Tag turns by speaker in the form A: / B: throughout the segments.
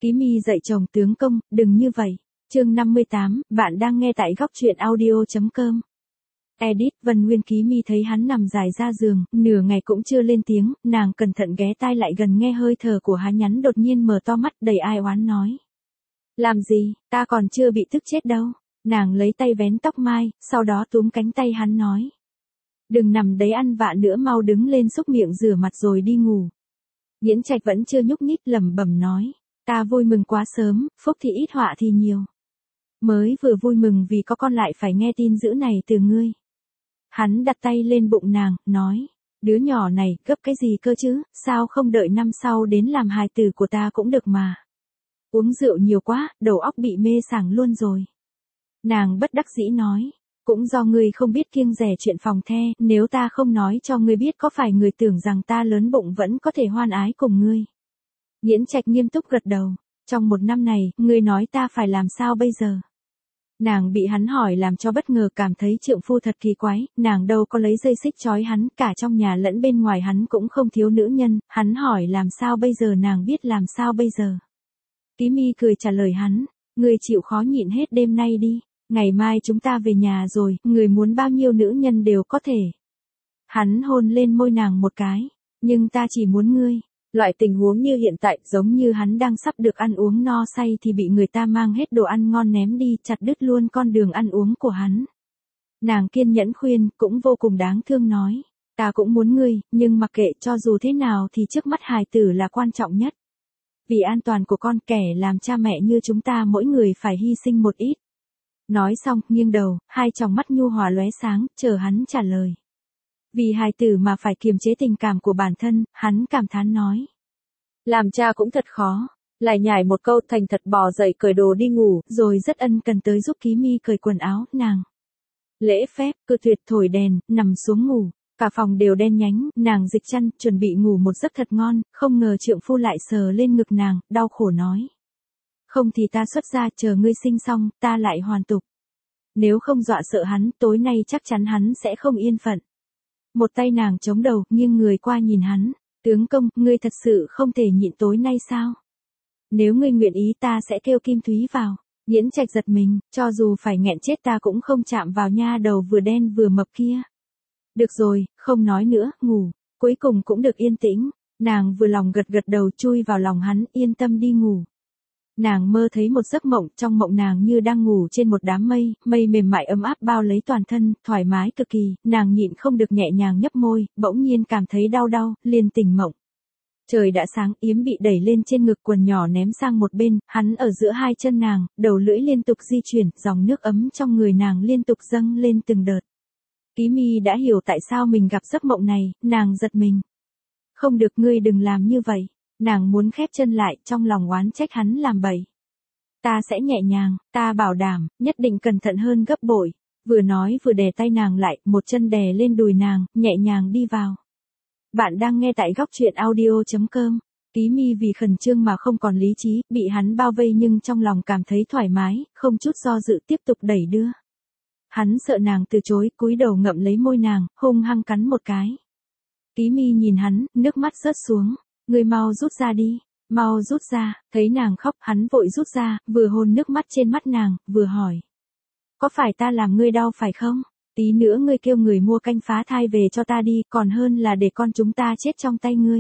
A: Ký Mi dạy chồng tướng công, đừng như vậy. Chương 58, bạn đang nghe tại góc truyện audio.com. Edit, Vân Nguyên. Ký Mi thấy hắn nằm dài ra giường, nửa ngày cũng chưa lên tiếng, nàng cẩn thận ghé tai lại gần nghe hơi thở của hắn, nhắn đột nhiên mở to mắt đầy ai oán nói. Làm gì, ta còn chưa bị tức chết đâu. Nàng lấy tay vén tóc mai, sau đó túm cánh tay hắn nói. Đừng nằm đấy ăn vạ nữa, mau đứng lên xúc miệng rửa mặt rồi đi ngủ. Nhiễn Trạch vẫn chưa nhúc nhích, lẩm bẩm nói. Ta vui mừng quá sớm, phúc thì ít họa thì nhiều. Mới vừa vui mừng vì có con lại phải nghe tin dữ này từ ngươi. Hắn đặt tay lên bụng nàng, nói. Đứa nhỏ này, gấp cái gì cơ chứ, sao không đợi năm sau đến làm hài tử của ta cũng được mà. Uống rượu nhiều quá, đầu óc bị mê sảng luôn rồi. Nàng bất đắc dĩ nói. Cũng do ngươi không biết kiêng dè chuyện phòng the, nếu ta không nói cho ngươi biết có phải ngươi tưởng rằng ta lớn bụng vẫn có thể hoan ái cùng ngươi. Nhiễn Trạch nghiêm túc gật đầu. Trong một năm này, ngươi nói ta phải làm sao bây giờ? Nàng bị hắn hỏi làm cho bất ngờ, cảm thấy trượng phu thật kỳ quái, nàng đâu có lấy dây xích trói hắn, cả trong nhà lẫn bên ngoài hắn cũng không thiếu nữ nhân, hắn hỏi làm sao bây giờ, nàng biết làm sao bây giờ. Ký Mi cười trả lời hắn, ngươi chịu khó nhịn hết đêm nay đi, ngày mai chúng ta về nhà rồi, người muốn bao nhiêu nữ nhân đều có thể. Hắn hôn lên môi nàng một cái, nhưng ta chỉ muốn ngươi. Loại tình huống như hiện tại, giống như hắn đang sắp được ăn uống no say thì bị người ta mang hết đồ ăn ngon ném đi, chặt đứt luôn con đường ăn uống của hắn. Nàng kiên nhẫn khuyên, cũng vô cùng đáng thương nói. Ta cũng muốn ngươi, nhưng mặc kệ, cho dù thế nào thì trước mắt hài tử là quan trọng nhất. Vì an toàn của con, kẻ làm cha mẹ như chúng ta mỗi người phải hy sinh một ít. Nói xong, nghiêng đầu, hai tròng mắt nhu hòa lóe sáng, chờ hắn trả lời. Vì hài tử mà phải kiềm chế tình cảm của bản thân, hắn cảm thán nói. Làm cha cũng thật khó. Lại nhảy một câu, thành thật bò dậy cởi đồ đi ngủ, rồi rất ân cần tới giúp Ký Mi cởi quần áo, nàng. Lễ phép, cự tuyệt, thổi đèn, nằm xuống ngủ. Cả phòng đều đen nhánh, nàng dịch chăn, chuẩn bị ngủ một giấc thật ngon, không ngờ trượng phu lại sờ lên ngực nàng, đau khổ nói. Không thì ta xuất ra, chờ ngươi sinh xong, ta lại hoàn tục. Nếu không dọa sợ hắn, tối nay chắc chắn hắn sẽ không yên phận. Một tay nàng chống đầu, nghiêng người qua nhìn hắn. Tướng công, ngươi thật sự không thể nhịn tối nay sao? Nếu ngươi nguyện ý ta sẽ kêu Kim Thúy vào. Nhiễn Trạch giật mình, cho dù phải nghẹn chết ta cũng không chạm vào nha đầu vừa đen vừa mập kia. Được rồi, không nói nữa, ngủ. Cuối cùng cũng được yên tĩnh. Nàng vừa lòng gật gật đầu, chui vào lòng hắn, yên tâm đi ngủ. Nàng mơ thấy một giấc mộng, trong mộng nàng như đang ngủ trên một đám mây, mây mềm mại ấm áp bao lấy toàn thân, thoải mái cực kỳ, nàng nhịn không được nhẹ nhàng nhấp môi, bỗng nhiên cảm thấy đau đau, liền tỉnh mộng. Trời đã sáng, yếm bị đẩy lên trên ngực, quần nhỏ ném sang một bên, hắn ở giữa hai chân nàng, đầu lưỡi liên tục di chuyển, dòng nước ấm trong người nàng liên tục dâng lên từng đợt. Ký Mi đã hiểu tại sao mình gặp giấc mộng này, nàng giật mình. Không được, ngươi đừng làm như vậy. Nàng muốn khép chân lại, trong lòng oán trách hắn làm bậy. Ta sẽ nhẹ nhàng, ta bảo đảm, nhất định cẩn thận hơn gấp bội. Vừa nói vừa đè tay nàng lại, một chân đè lên đùi nàng, nhẹ nhàng đi vào. Bạn đang nghe tại góc truyện audio.com. Ký Mi vì khẩn trương mà không còn lý trí, bị hắn bao vây nhưng trong lòng cảm thấy thoải mái, không chút do dự tiếp tục đẩy đưa. Hắn sợ nàng từ chối, cúi đầu ngậm lấy môi nàng, hung hăng cắn một cái. Ký Mi nhìn hắn, nước mắt rớt xuống. Ngươi mau rút ra đi, mau rút ra, thấy nàng khóc, hắn vội rút ra, vừa hôn nước mắt trên mắt nàng, vừa hỏi. Có phải ta làm ngươi đau phải không? Tí nữa ngươi kêu người mua canh phá thai về cho ta đi, còn hơn là để con chúng ta chết trong tay ngươi.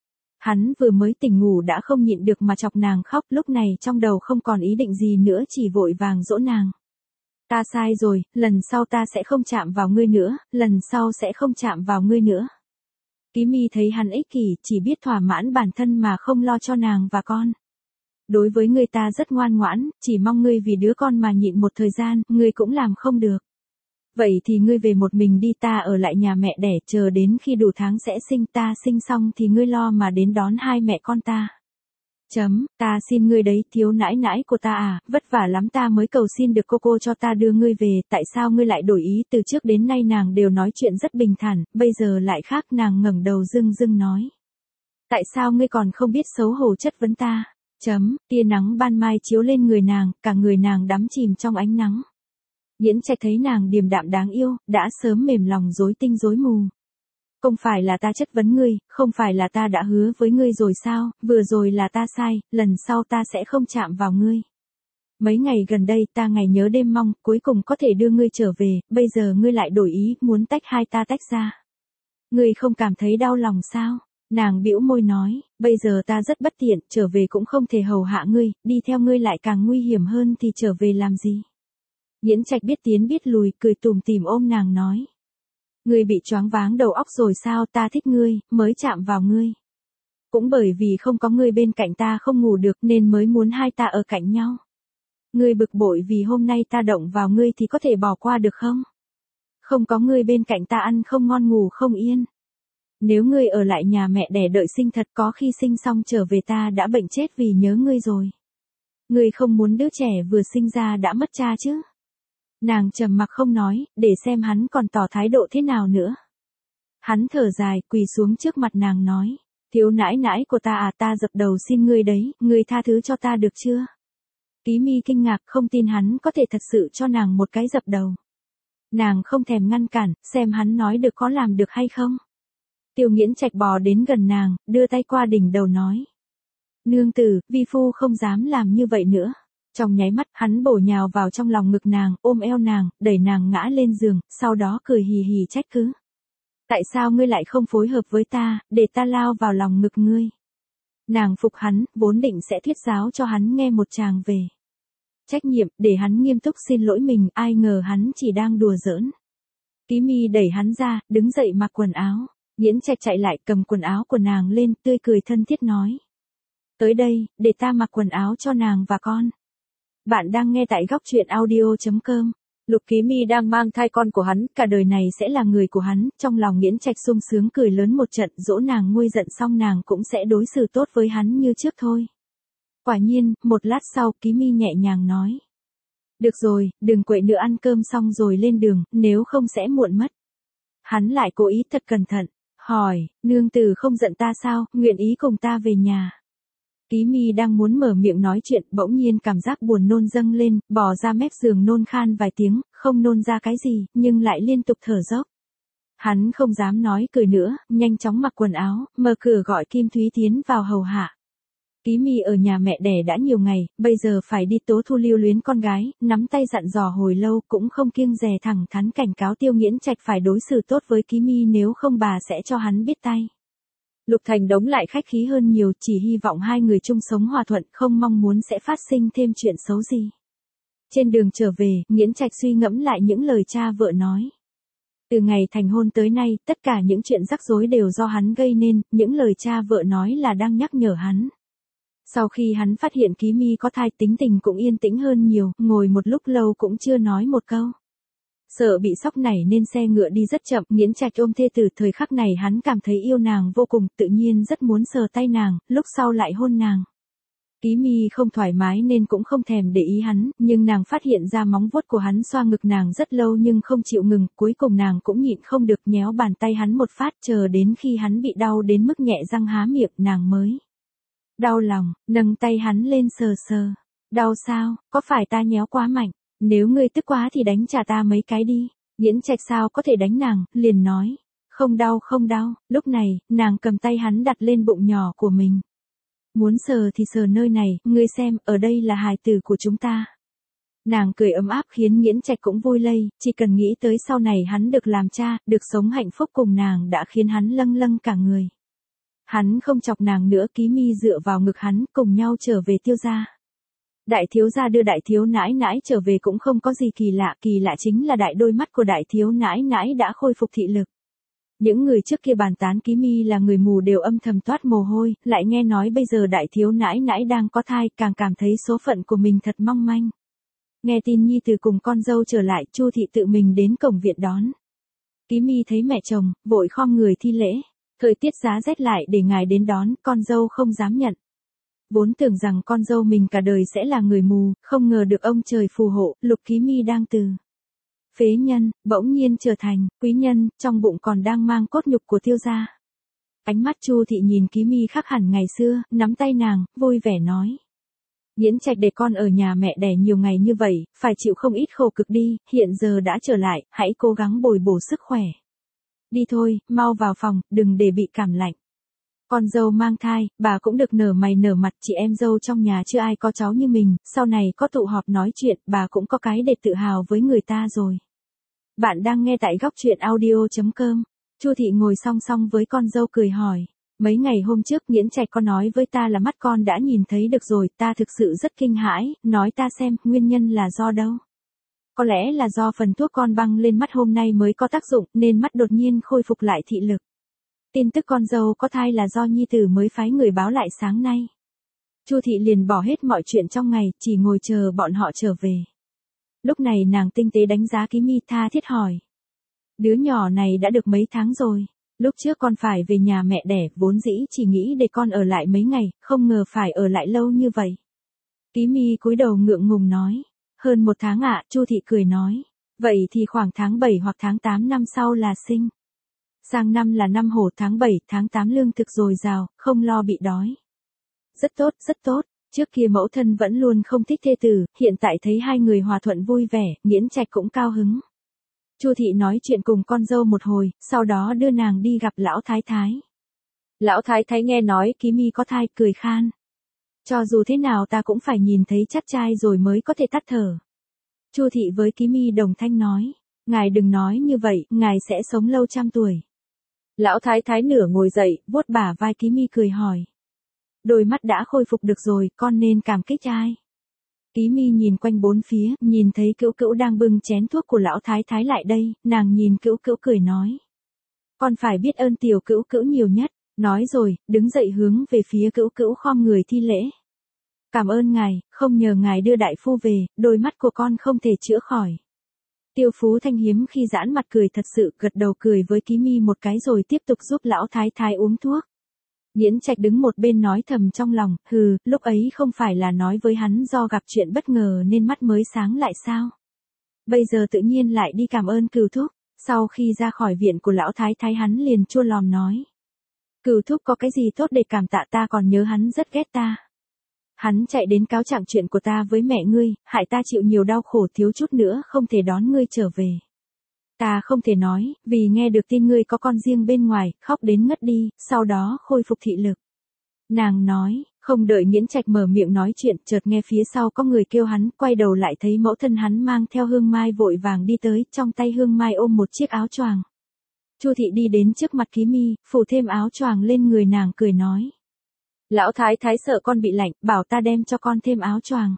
A: Hắn vừa mới tỉnh ngủ đã không nhịn được mà chọc nàng khóc, lúc này trong đầu không còn ý định gì nữa, chỉ vội vàng dỗ nàng. Ta sai rồi, lần sau ta sẽ không chạm vào ngươi nữa, lần sau sẽ không chạm vào ngươi nữa. Ký Mi thấy hắn ích kỷ, chỉ biết thỏa mãn bản thân mà không lo cho nàng và con. Đối với ngươi ta rất ngoan ngoãn, chỉ mong ngươi vì đứa con mà nhịn một thời gian, ngươi cũng làm không được. Vậy thì ngươi về một mình đi, ta ở lại nhà mẹ đẻ, chờ đến khi đủ tháng sẽ sinh, ta sinh xong thì ngươi lo mà đến đón hai mẹ con ta. Ta xin ngươi đấy, thiếu nãi nãi của ta à, vất vả lắm ta mới cầu xin được cô cho ta đưa ngươi về, tại sao ngươi lại đổi ý? Từ trước đến nay nàng đều nói chuyện rất bình thản, bây giờ lại khác. Nàng ngẩng đầu dưng dưng nói. Tại sao ngươi còn không biết xấu hổ chất vấn ta? Tia nắng ban mai chiếu lên người nàng, cả người nàng đắm chìm trong ánh nắng. Nhiễn Trạch thấy nàng điềm đạm đáng yêu, đã sớm mềm lòng rối tinh rối mù. Không phải là ta chất vấn ngươi, không phải là ta đã hứa với ngươi rồi sao, vừa rồi là ta sai, lần sau ta sẽ không chạm vào ngươi. Mấy ngày gần đây ta ngày nhớ đêm mong, cuối cùng có thể đưa ngươi trở về, bây giờ ngươi lại đổi ý, muốn tách hai ta tách ra. Ngươi không cảm thấy đau lòng sao? Nàng bĩu môi nói, bây giờ ta rất bất tiện, trở về cũng không thể hầu hạ ngươi, đi theo ngươi lại càng nguy hiểm hơn thì trở về làm gì? Nhiễn Trạch biết tiến biết lùi, cười tủm tỉm ôm nàng nói. Ngươi bị choáng váng đầu óc rồi sao, ta thích ngươi, mới chạm vào ngươi. Cũng bởi vì không có ngươi bên cạnh ta không ngủ được nên mới muốn hai ta ở cạnh nhau. Ngươi bực bội vì hôm nay ta động vào ngươi thì có thể bỏ qua được không? Không có ngươi bên cạnh ta ăn không ngon ngủ không yên. Nếu ngươi ở lại nhà mẹ đẻ đợi sinh thật có khi sinh xong trở về ta đã bệnh chết vì nhớ ngươi rồi. Ngươi không muốn đứa trẻ vừa sinh ra đã mất cha chứ? Nàng trầm mặc không nói, để xem hắn còn tỏ thái độ thế nào nữa. Hắn thở dài, quỳ xuống trước mặt nàng nói. Thiếu nãi nãi của ta à, ta dập đầu xin ngươi đấy, ngươi tha thứ cho ta được chưa? Ký Mi kinh ngạc không tin hắn có thể thật sự cho nàng một cái dập đầu. Nàng không thèm ngăn cản, xem hắn nói được có làm được hay không. Tiêu Nghiễn Trạch bò đến gần nàng, đưa tay qua đỉnh đầu nói. Nương tử, vi phu không dám làm như vậy nữa. Trong nháy mắt, hắn bổ nhào vào trong lòng ngực nàng, ôm eo nàng, đẩy nàng ngã lên giường, sau đó cười hì hì trách cứ. Tại sao ngươi lại không phối hợp với ta, để ta lao vào lòng ngực ngươi? Nàng phục hắn, vốn định sẽ thuyết giáo cho hắn nghe một tràng về trách nhiệm, để hắn nghiêm túc xin lỗi mình, ai ngờ hắn chỉ đang đùa giỡn. Ký Mi đẩy hắn ra, đứng dậy mặc quần áo. Nhiễn Trạch chạy lại cầm quần áo của nàng lên, tươi cười thân thiết nói. Tới đây, để ta mặc quần áo cho nàng và con. Bạn đang nghe tại góc truyện audio.com. Lục Ký Mi đang mang thai con của hắn, cả đời này sẽ là người của hắn, trong lòng Nhiễn Trạch sung sướng cười lớn một trận, dỗ nàng nguôi giận xong nàng cũng sẽ đối xử tốt với hắn như trước thôi. Quả nhiên, một lát sau, Ký Mi nhẹ nhàng nói. Được rồi, đừng quậy nữa, ăn cơm xong rồi lên đường, nếu không sẽ muộn mất. Hắn lại cố ý thật cẩn thận, hỏi, nương tử không giận ta sao, nguyện ý cùng ta về nhà. Ký Mi đang muốn mở miệng nói chuyện, bỗng nhiên cảm giác buồn nôn dâng lên, bò ra mép giường nôn khan vài tiếng, không nôn ra cái gì, nhưng lại liên tục thở dốc. Hắn không dám nói cười nữa, nhanh chóng mặc quần áo, mở cửa gọi Kim Thúy tiến vào hầu hạ. Ký Mi ở nhà mẹ đẻ đã nhiều ngày, bây giờ phải đi Tố Thu lưu luyến con gái, nắm tay dặn dò hồi lâu cũng không kiêng dè thẳng thắn cảnh cáo Tiêu Nghiễn Trạch phải đối xử tốt với Ký Mi nếu không bà sẽ cho hắn biết tay. Lục Thành Đống lại khách khí hơn nhiều, chỉ hy vọng hai người chung sống hòa thuận, không mong muốn sẽ phát sinh thêm chuyện xấu gì. Trên đường trở về, Nghiễn Trạch suy ngẫm lại những lời cha vợ nói. Từ ngày thành hôn tới nay, tất cả những chuyện rắc rối đều do hắn gây nên, những lời cha vợ nói là đang nhắc nhở hắn. Sau khi hắn phát hiện Ký Mi có thai, tính tình cũng yên tĩnh hơn nhiều, ngồi một lúc lâu cũng chưa nói một câu. Sợ bị sốc nảy nên xe ngựa đi rất chậm, Nghiễn Trạch ôm thê tử, thời khắc này hắn cảm thấy yêu nàng vô cùng, tự nhiên rất muốn sờ tay nàng, lúc sau lại hôn nàng. Ký Mi không thoải mái nên cũng không thèm để ý hắn, nhưng nàng phát hiện ra móng vuốt của hắn xoa ngực nàng rất lâu nhưng không chịu ngừng, cuối cùng nàng cũng nhịn không được nhéo bàn tay hắn một phát, chờ đến khi hắn bị đau đến mức nhẹ răng há miệng nàng mới đau lòng, nâng tay hắn lên sờ sờ. Đau sao, có phải ta nhéo quá mạnh? Nếu ngươi tức quá thì đánh trả ta mấy cái đi. Nghiễn Trạch sao có thể đánh nàng, liền nói. Không đau không đau, lúc này, nàng cầm tay hắn đặt lên bụng nhỏ của mình. Muốn sờ thì sờ nơi này, ngươi xem, ở đây là hài tử của chúng ta. Nàng cười ấm áp khiến Nghiễn Trạch cũng vui lây, chỉ cần nghĩ tới sau này hắn được làm cha, được sống hạnh phúc cùng nàng đã khiến hắn lâng lâng cả người. Hắn không chọc nàng nữa, Ký Mi dựa vào ngực hắn, cùng nhau trở về Tiêu gia. Đại thiếu gia đưa đại thiếu nãi nãi trở về cũng không có gì kỳ lạ chính là đại đôi mắt của đại thiếu nãi nãi đã khôi phục thị lực. Những người trước kia bàn tán Ký Mi là người mù đều âm thầm toát mồ hôi, lại nghe nói bây giờ đại thiếu nãi nãi đang có thai, càng cảm thấy số phận của mình thật mong manh. Nghe tin nhi tử cùng con dâu trở lại, Chu thị tự mình đến cổng viện đón. Ký Mi thấy mẹ chồng, vội khom người thi lễ. Thời tiết giá rét lại để ngài đến đón, con dâu không dám nhận. Vốn tưởng rằng con dâu mình cả đời sẽ là người mù, không ngờ được ông trời phù hộ, Lục Ký Mi đang từ phế nhân, bỗng nhiên trở thành quý nhân, trong bụng còn đang mang cốt nhục của Tiêu gia. Ánh mắt Chu thị nhìn Ký Mi khác hẳn ngày xưa, nắm tay nàng, vui vẻ nói. Nghiễn Trạch để con ở nhà mẹ đẻ nhiều ngày như vậy, phải chịu không ít khổ cực đi, hiện giờ đã trở lại, hãy cố gắng bồi bổ sức khỏe. Đi thôi, mau vào phòng, đừng để bị cảm lạnh. Con dâu mang thai, bà cũng được nở mày nở mặt, chị em dâu trong nhà chưa ai có cháu như mình, sau này có tụ họp nói chuyện, bà cũng có cái để tự hào với người ta rồi. Bạn đang nghe tại góc truyện audio.com. Chu Thị ngồi song song với con dâu cười hỏi. Mấy ngày hôm trước Nghiễn Trạch có nói với ta là mắt con đã nhìn thấy được rồi, ta thực sự rất kinh hãi, nói ta xem, nguyên nhân là do đâu. Có lẽ là do phần thuốc con băng lên mắt hôm nay mới có tác dụng, nên mắt đột nhiên khôi phục lại thị lực. Tin tức con dâu có thai là do nhi tử mới phái người báo lại sáng nay. Chu Thị liền bỏ hết mọi chuyện trong ngày, chỉ ngồi chờ bọn họ trở về. Lúc này nàng tinh tế đánh giá Ký Mi, tha thiết hỏi. Đứa nhỏ này đã được mấy tháng rồi? Lúc trước con phải về nhà mẹ đẻ, vốn dĩ chỉ nghĩ để con ở lại mấy ngày, không ngờ phải ở lại lâu như vậy. Ký Mi cúi đầu ngượng ngùng nói. Hơn 1 tháng ạ, Chu Thị cười nói. Vậy thì khoảng tháng 7 hoặc tháng 8 năm sau là sinh. Sang năm là năm Hổ, tháng 7, tháng 8 lương thực dồi dào, không lo bị đói. Rất tốt, rất tốt. Trước kia mẫu thân vẫn luôn không thích thê tử, hiện tại thấy hai người hòa thuận vui vẻ, Nghiễn Trạch cũng cao hứng. Chu Thị nói chuyện cùng con dâu một hồi, sau đó đưa nàng đi gặp lão thái thái. Lão thái thái nghe nói Ký Mi có thai, cười khan. Cho dù thế nào ta cũng phải nhìn thấy chắt trai rồi mới có thể tắt thở. Chu Thị với Ký Mi đồng thanh nói. Ngài đừng nói như vậy, ngài sẽ sống lâu trăm tuổi. Lão thái thái nửa ngồi dậy, vuốt bả vai Ký Mi cười hỏi. Đôi mắt đã khôi phục được rồi, con nên cảm kích ai? Ký Mi nhìn quanh bốn phía, nhìn thấy Cữu Cữu đang bưng chén thuốc của lão thái thái lại đây, nàng nhìn Cữu Cữu cười nói. Con phải biết ơn tiểu Cữu Cữu nhiều nhất, nói rồi, đứng dậy hướng về phía Cữu Cữu khom người thi lễ. Cảm ơn ngài, không nhờ ngài đưa đại phu về, đôi mắt của con không thể chữa khỏi. Tiêu Phú Thanh hiếm khi giãn mặt cười thật sự, gật đầu cười với Ký Mi một cái rồi tiếp tục giúp lão thái thái uống thuốc. Nghiễn Trạch đứng một bên nói thầm trong lòng, hừ, lúc ấy không phải là nói với hắn do gặp chuyện bất ngờ nên mắt mới sáng lại sao? Bây giờ tự nhiên lại đi cảm ơn Cửu Thúc, sau khi ra khỏi viện của lão thái thái hắn liền chua lòm nói. Cửu Thúc có cái gì tốt để cảm tạ, ta còn nhớ hắn rất ghét ta. Hắn chạy đến cáo trạng chuyện của ta với mẹ ngươi, hại ta chịu nhiều đau khổ, thiếu chút nữa không thể đón ngươi trở về. Ta không thể nói, vì nghe được tin ngươi có con riêng bên ngoài, khóc đến ngất đi, sau đó khôi phục thị lực. Nàng nói, không đợi Nghiễn Trạch mở miệng nói chuyện, chợt nghe phía sau có người kêu hắn, quay đầu lại thấy mẫu thân hắn mang theo Hương Mai vội vàng đi tới, trong tay Hương Mai ôm một chiếc áo choàng. Chu Thị đi đến trước mặt Ký Mi, phủ thêm áo choàng lên người nàng cười nói. Lão thái thái sợ con bị lạnh, bảo ta đem cho con thêm áo choàng.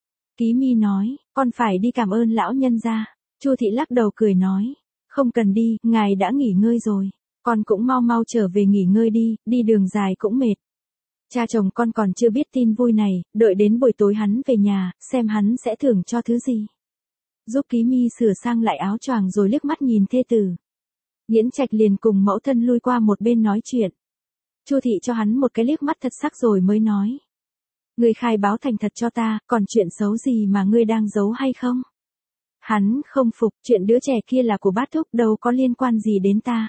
A: Ký Mi nói, con phải đi cảm ơn lão nhân gia. Chu Thị lắc đầu cười nói, không cần đi, ngài đã nghỉ ngơi rồi, con cũng mau mau trở về nghỉ ngơi đi, đi đường dài cũng mệt. Cha chồng con còn chưa biết tin vui này, đợi đến buổi tối hắn về nhà, xem hắn sẽ thưởng cho thứ gì. Giúp Ký Mi sửa sang lại áo choàng rồi liếc mắt nhìn thê tử. Nghiễn Trạch liền cùng mẫu thân lui qua một bên nói chuyện. Chu Thị cho hắn một cái liếc mắt thật sắc rồi mới nói. Ngươi khai báo thành thật cho ta, còn chuyện xấu gì mà ngươi đang giấu hay không? Hắn không phục, chuyện đứa trẻ kia là của bát thúc, đâu có liên quan gì đến ta.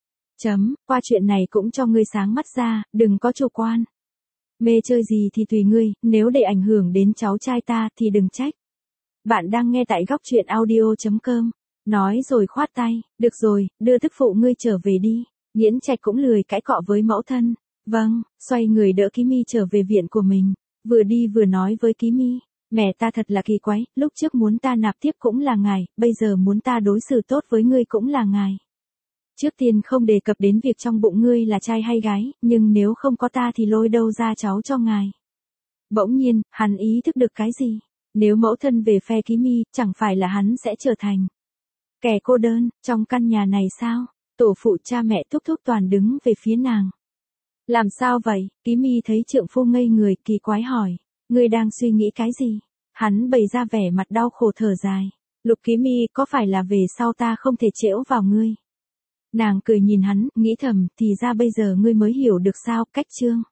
A: Qua chuyện này cũng cho ngươi sáng mắt ra, đừng có chủ quan. Mê chơi gì thì tùy ngươi, nếu để ảnh hưởng đến cháu trai ta thì đừng trách. Bạn đang nghe tại góc truyện audio.com. Nói rồi khoát tay, được rồi, đưa tức phụ ngươi trở về đi. Nghiễn Trạch cũng lười cãi cọ với mẫu thân. Vâng, xoay người đỡ Ký Mi trở về viện của mình. Vừa đi vừa nói với Ký Mi. Mẹ ta thật là kỳ quái, lúc trước muốn ta nạp tiếp cũng là ngài, bây giờ muốn ta đối xử tốt với ngươi cũng là ngài. Trước tiên không đề cập đến việc trong bụng ngươi là trai hay gái, nhưng nếu không có ta thì lôi đâu ra cháu cho ngài. Bỗng nhiên, hắn ý thức được cái gì? Nếu mẫu thân về phe Ký Mi, chẳng phải là hắn sẽ trở thành kẻ cô đơn, trong căn nhà này sao? Tổ phụ cha mẹ thúc thúc toàn đứng về phía nàng. Làm sao vậy? Ký Mi thấy trượng phu ngây người, kỳ quái hỏi. Ngươi đang suy nghĩ cái gì? Hắn bày ra vẻ mặt đau khổ thở dài. Lục Ký Mi, có phải là về sau ta không thể trễu vào ngươi? Nàng cười nhìn hắn, nghĩ thầm, thì ra bây giờ ngươi mới hiểu được sao, cách chương.